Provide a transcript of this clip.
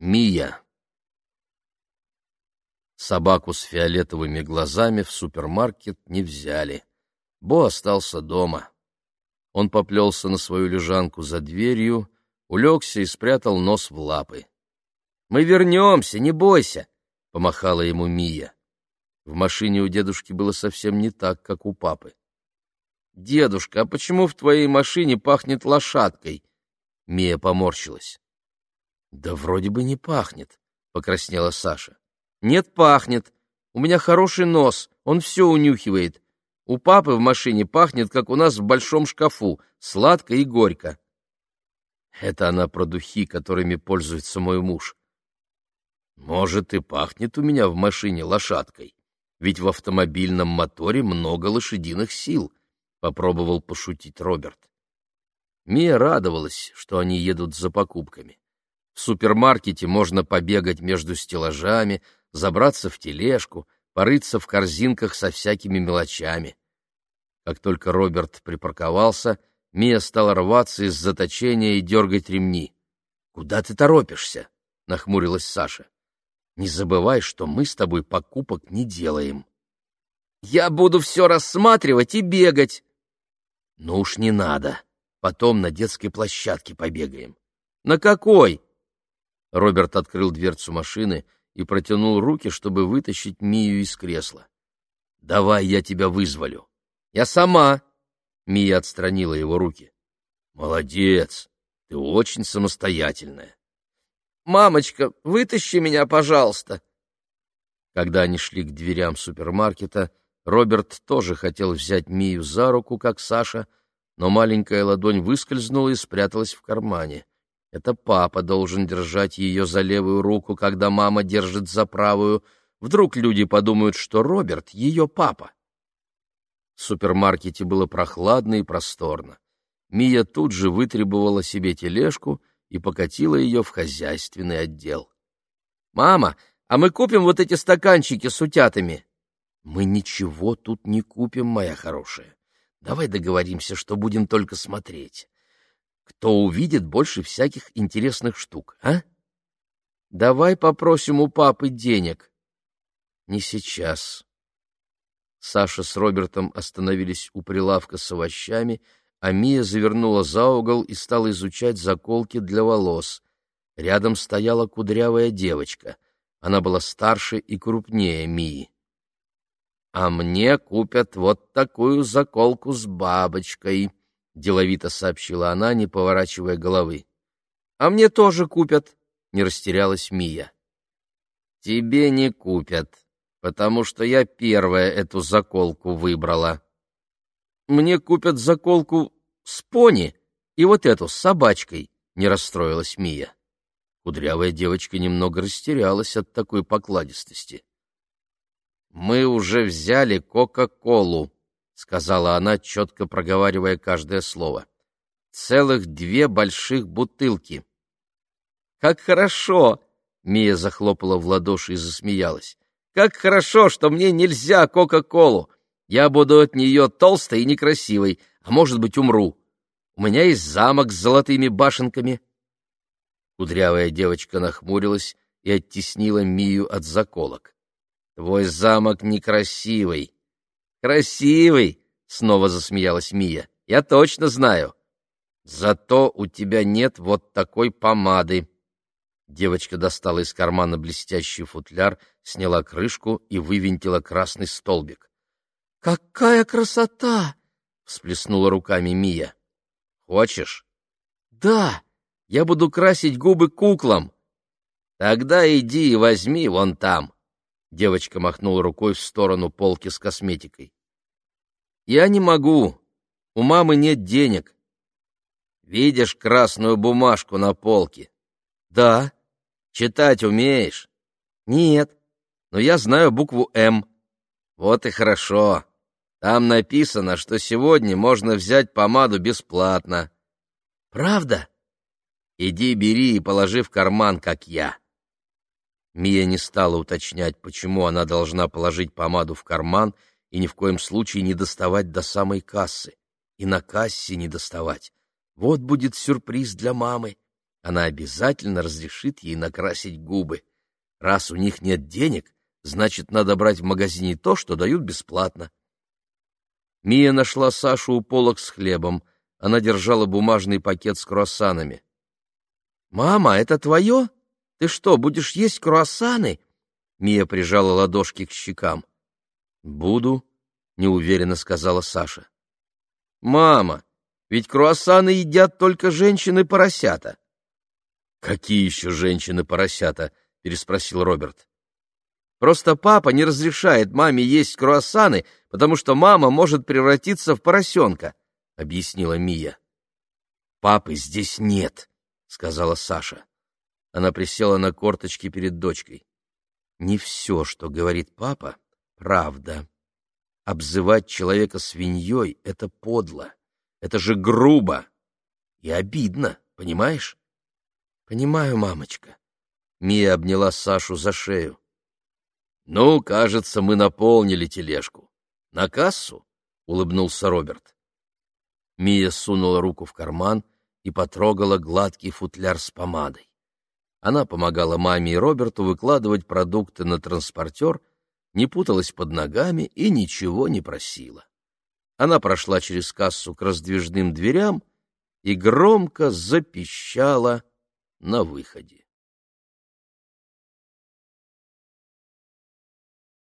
Мия. Собаку с фиолетовыми глазами в супермаркет не взяли. Бо остался дома. Он поплелся на свою лежанку за дверью, улегся и спрятал нос в лапы. «Мы вернемся, не бойся!» — помахала ему Мия. В машине у дедушки было совсем не так, как у папы. «Дедушка, а почему в твоей машине пахнет лошадкой?» Мия поморщилась. «Да вроде бы не пахнет», — покраснела Саша. «Нет, пахнет. У меня хороший нос, он все унюхивает. У папы в машине пахнет, как у нас в большом шкафу, сладко и горько». Это она про духи, которыми пользуется мой муж. «Может, и пахнет у меня в машине лошадкой, ведь в автомобильном моторе много лошадиных сил», — попробовал пошутить Роберт. Мия радовалась, что они едут за покупками. В супермаркете можно побегать между стеллажами, забраться в тележку, порыться в корзинках со всякими мелочами. Как только Роберт припарковался, Мия стала рваться из заточения и дергать ремни. «Куда ты торопишься?» — нахмурилась Саша. «Не забывай, что мы с тобой покупок не делаем». «Я буду все рассматривать и бегать». «Ну уж не надо. Потом на детской площадке побегаем». «На какой?» Роберт открыл дверцу машины и протянул руки, чтобы вытащить Мию из кресла. «Давай я тебя вызволю». «Я сама». Мия отстранила его руки. «Молодец, ты очень самостоятельная». «Мамочка, вытащи меня, пожалуйста». Когда они шли к дверям супермаркета, Роберт тоже хотел взять Мию за руку, как Саша, но маленькая ладонь выскользнула и спряталась в кармане. Это папа должен держать ее за левую руку, когда мама держит за правую. Вдруг люди подумают, что Роберт — ее папа. В супермаркете было прохладно и просторно. Мия тут же вытребовала себе тележку и покатила ее в хозяйственный отдел. «Мама, а мы купим вот эти стаканчики с утятами?» «Мы ничего тут не купим, моя хорошая. Давай договоримся, что будем только смотреть. Кто увидит больше всяких интересных штук, а?» «Давай попросим у папы денег». «Не сейчас». Саша с Робертом остановились у прилавка с овощами, а Мия завернула за угол и стала изучать заколки для волос. Рядом стояла кудрявая девочка. Она была старше и крупнее Мии. «А мне купят вот такую заколку с бабочкой», — деловито сообщила она, не поворачивая головы. «А мне тоже купят», — не растерялась Мия. «Тебе не купят, потому что я первая эту заколку выбрала». «Мне купят заколку с пони и вот эту с собачкой», — не расстроилась Мия. Кудрявая девочка немного растерялась от такой покладистости. «Мы уже взяли Кока-Колу», — сказала она, четко проговаривая каждое слово. «Целых 2 больших бутылки». «Как хорошо!» — Мия захлопала в ладоши и засмеялась. «Как хорошо, что мне нельзя Кока-Колу! Я буду от нее толстой и некрасивой, а может быть, умру. У меня есть замок с золотыми башенками». Кудрявая девочка нахмурилась и оттеснила Мию от заколок. «Твой замок некрасивый». «Красивый!» — снова засмеялась Мия. «Я точно знаю. Зато у тебя нет вот такой помады». Девочка достала из кармана блестящий футляр, сняла крышку и вывинтила красный столбик. «Какая красота!» — всплеснула руками Мия. «Хочешь?» «Да, я буду красить губы куклам». «Тогда иди и возьми вон там». Девочка махнула рукой в сторону полки с косметикой. «Я не могу. У мамы нет денег». «Видишь красную бумажку на полке?» «Да». «Читать умеешь?» «Нет, но я знаю букву «М». «Вот и хорошо. Там написано, что сегодня можно взять помаду бесплатно». «Правда?» «Иди бери и положи в карман, как я». Мия не стала уточнять, почему она должна положить помаду в карман и ни в коем случае не доставать до самой кассы. И на кассе не доставать. Вот будет сюрприз для мамы. Она обязательно разрешит ей накрасить губы. Раз у них нет денег, значит, надо брать в магазине то, что дают бесплатно. Мия нашла Сашу у полок с хлебом. Она держала бумажный пакет с круассанами. «Мама, это твое? Ты что, будешь есть круассаны?» Мия прижала ладошки к щекам. «Буду», — неуверенно сказала Саша. «Мама, ведь круассаны едят только женщины-поросята». «Какие еще женщины-поросята?» — переспросил Роберт. «Просто папа не разрешает маме есть круассаны, потому что мама может превратиться в поросенка», — объяснила Мия. «Папы здесь нет», — сказала Саша. Она присела на корточки перед дочкой. «Не все, что говорит папа, правда. Обзывать человека свиньей — это подло, это же грубо и обидно, понимаешь?» «Понимаю, мамочка». Мия обняла Сашу за шею. «Ну, кажется, мы наполнили тележку. На кассу?» — улыбнулся Роберт. Мия сунула руку в карман и потрогала гладкий футляр с помадой. Она помогала маме и Роберту выкладывать продукты на транспортер, не путалась под ногами и ничего не просила. Она прошла через кассу к раздвижным дверям и громко запищала на выходе.